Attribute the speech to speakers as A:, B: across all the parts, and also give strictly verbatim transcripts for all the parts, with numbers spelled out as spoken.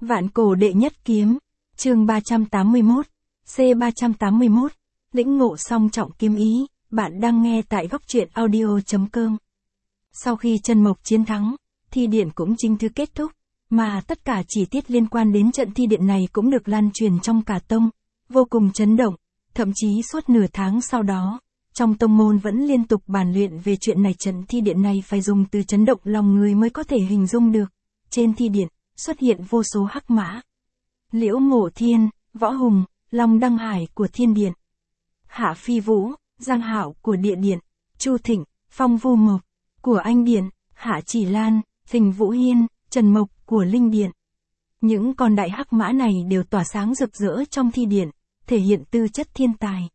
A: Vạn cổ đệ nhất kiếm, chương ba trăm tám mươi mốt, C ba trăm tám mươi mốt, lĩnh ngộ song trọng kiếm ý, bạn đang nghe tại góc truyện audio.com. Sau khi Trần Mộc chiến thắng, thi điện cũng chính thức kết thúc, mà tất cả chi tiết liên quan đến trận thi điện này cũng được lan truyền trong cả tông, vô cùng chấn động, thậm chí suốt nửa tháng sau đó, trong tông môn vẫn liên tục bàn luyện về chuyện này. Trận thi điện này phải dùng từ chấn động lòng người mới có thể hình dung được. Trên thi điện, xuất hiện vô số hắc mã. Liễu Ngộ Thiên, Võ Hùng, Long Đăng Hải của Thiên Điện, Hạ Phi Vũ, Giang Hạo của Địa Điện, Chu Thịnh, Phong Vu Mộc của Anh Điện, Hạ Chỉ Lan, Thình Vũ Hiên, Trần Mộc của Linh Điện. Những con đại hắc mã này đều tỏa sáng rực rỡ trong thi điện, thể hiện tư chất thiên tài.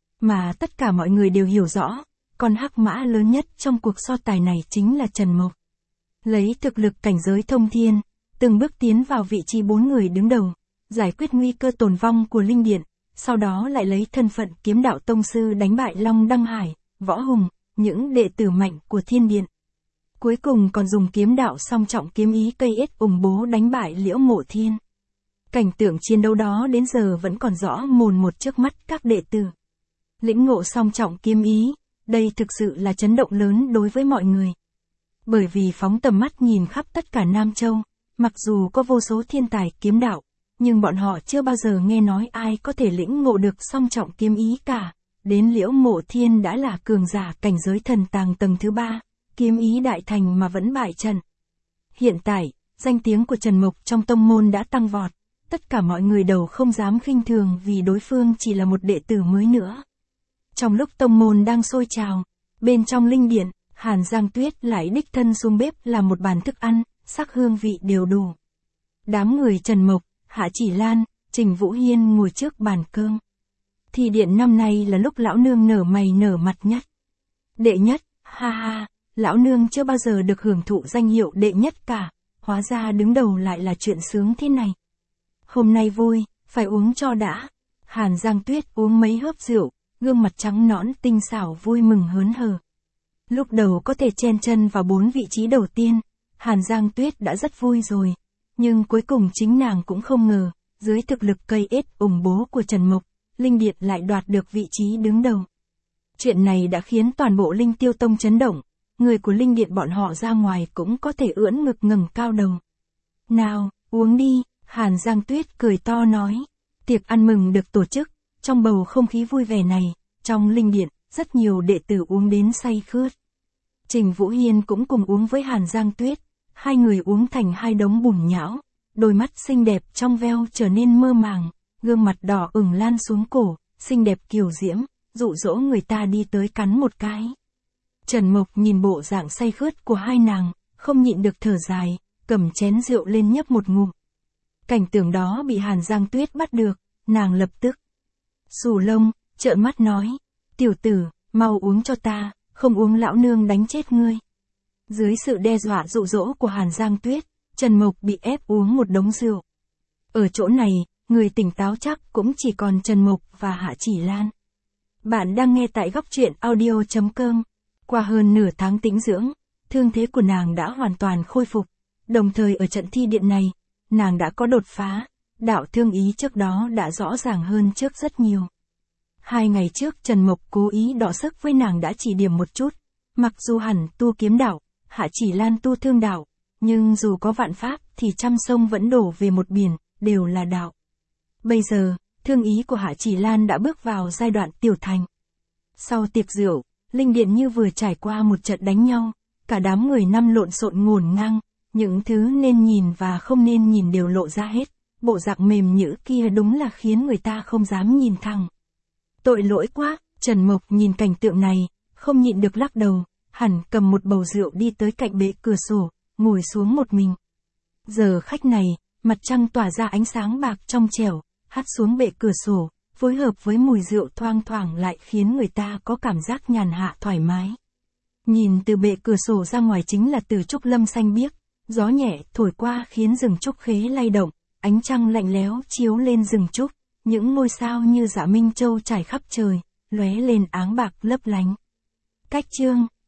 A: Mà tất cả mọi người đều hiểu rõ, con hắc mã lớn nhất trong cuộc so tài này chính là Trần Mộc. Lấy thực lực cảnh giới thông thiên, từng bước tiến vào vị trí bốn người đứng đầu, giải quyết nguy cơ tồn vong của Linh Điện, sau đó lại lấy thân phận kiếm đạo tông sư đánh bại Long Đăng Hải, Võ Hùng, những đệ tử mạnh của Thiên Điện. Cuối cùng còn dùng kiếm đạo song trọng kiếm ý cây ết ủng bố đánh bại Liễu Ngộ Thiên. Cảnh tượng chiến đấu đó đến giờ vẫn còn rõ mồn một trước mắt các đệ tử. Lĩnh ngộ song trọng kiếm ý, đây thực sự là chấn động lớn đối với mọi người. Bởi vì phóng tầm mắt nhìn khắp tất cả Nam Châu, mặc dù có vô số thiên tài kiếm đạo, nhưng bọn họ chưa bao giờ nghe nói ai có thể lĩnh ngộ được song trọng kiếm ý cả. Đến Liễu Ngộ Thiên đã là cường giả cảnh giới thần tàng tầng thứ ba, kiếm ý đại thành mà vẫn bại trận. Hiện tại, danh tiếng của Trần Mộc trong tông môn đã tăng vọt, tất cả mọi người đầu không dám khinh thường vì đối phương chỉ là một đệ tử mới nữa. Trong lúc tông môn đang sôi trào, bên trong Linh Điện, Hàn Giang Tuyết lại đích thân xuống bếp làm một bàn thức ăn, sắc hương vị đều đủ. Đám người Trần Mộc, Hạ Chỉ Lan, Trình Vũ Hiên ngồi trước bàn cơm. Thi điện năm nay là lúc lão nương nở mày nở mặt nhất. Đệ nhất, ha ha, lão nương chưa bao giờ được hưởng thụ danh hiệu đệ nhất cả, hóa ra đứng đầu lại là chuyện sướng thế này. Hôm nay vui, phải uống cho đã. Hàn Giang Tuyết uống mấy hớp rượu, gương mặt trắng nõn tinh xảo vui mừng hớn hở. Lúc đầu có thể chen chân vào bốn vị trí đầu tiên, Hàn Giang Tuyết đã rất vui rồi. Nhưng cuối cùng chính nàng cũng không ngờ, dưới thực lực cây ết ủng bố của Trần Mộc, Linh Điện lại đoạt được vị trí đứng đầu. Chuyện này đã khiến toàn bộ Linh Tiêu Tông chấn động, người của Linh Điện bọn họ ra ngoài cũng có thể ưỡn ngực ngẩng cao đầu. Nào, uống đi, Hàn Giang Tuyết cười to nói. Tiệc ăn mừng được tổ chức, trong bầu không khí vui vẻ này, trong Linh Điện, rất nhiều đệ tử uống đến say khướt. Trình Vũ Hiên cũng cùng uống với Hàn Giang Tuyết, hai người uống thành hai đống bùn nhão, đôi mắt xinh đẹp trong veo trở nên mơ màng, gương mặt đỏ ửng lan xuống cổ, xinh đẹp kiều diễm, dụ dỗ người ta đi tới cắn một cái. Trần Mộc nhìn bộ dạng say khướt của hai nàng, không nhịn được thở dài, cầm chén rượu lên nhấp một ngụm. Cảnh tượng đó bị Hàn Giang Tuyết bắt được, nàng lập tức xù lông, trợn mắt nói, tiểu tử, mau uống cho ta, không uống lão nương đánh chết ngươi. Dưới sự đe dọa dụ dỗ của Hàn Giang Tuyết, Trần Mộc bị ép uống một đống rượu. Ở chỗ này, người tỉnh táo chắc cũng chỉ còn Trần Mộc và Hạ Chỉ Lan. Bạn đang nghe tại góc truyện audio.com. Qua hơn nửa tháng tĩnh dưỡng, thương thế của nàng đã hoàn toàn khôi phục. Đồng thời ở trận thi điện này, nàng đã có đột phá, đạo thương ý trước đó đã rõ ràng hơn trước rất nhiều. Hai ngày trước Trần Mộc cố ý đọ sức với nàng đã chỉ điểm một chút, mặc dù hẳn tu kiếm đạo, Hạ Chỉ Lan tu thương đạo, nhưng dù có vạn pháp thì trăm sông vẫn đổ về một biển, đều là đạo. Bây giờ, thương ý của Hạ Chỉ Lan đã bước vào giai đoạn tiểu thành. Sau tiệc rượu, Linh Điện như vừa trải qua một trận đánh nhau, cả đám người năm lộn xộn ngổn ngang, những thứ nên nhìn và không nên nhìn đều lộ ra hết, bộ dạng mềm nhũ kia đúng là khiến người ta không dám nhìn thẳng. Tội lỗi quá, Trần Mộc nhìn cảnh tượng này, không nhịn được lắc đầu, hẳn cầm một bầu rượu đi tới cạnh bệ cửa sổ, ngồi xuống một mình. Giờ khách này, mặt trăng tỏa ra ánh sáng bạc trong trẻo, hắt xuống bệ cửa sổ, phối hợp với mùi rượu thoang thoảng lại khiến người ta có cảm giác nhàn hạ thoải mái. Nhìn từ bệ cửa sổ ra ngoài chính là Từ Trúc Lâm xanh biếc, gió nhẹ thổi qua khiến rừng trúc khế lay động, ánh trăng lạnh lẽo chiếu lên rừng trúc, những ngôi sao như dạ minh châu trải khắp trời, lóe lên áng bạc lấp lánh. Cách chương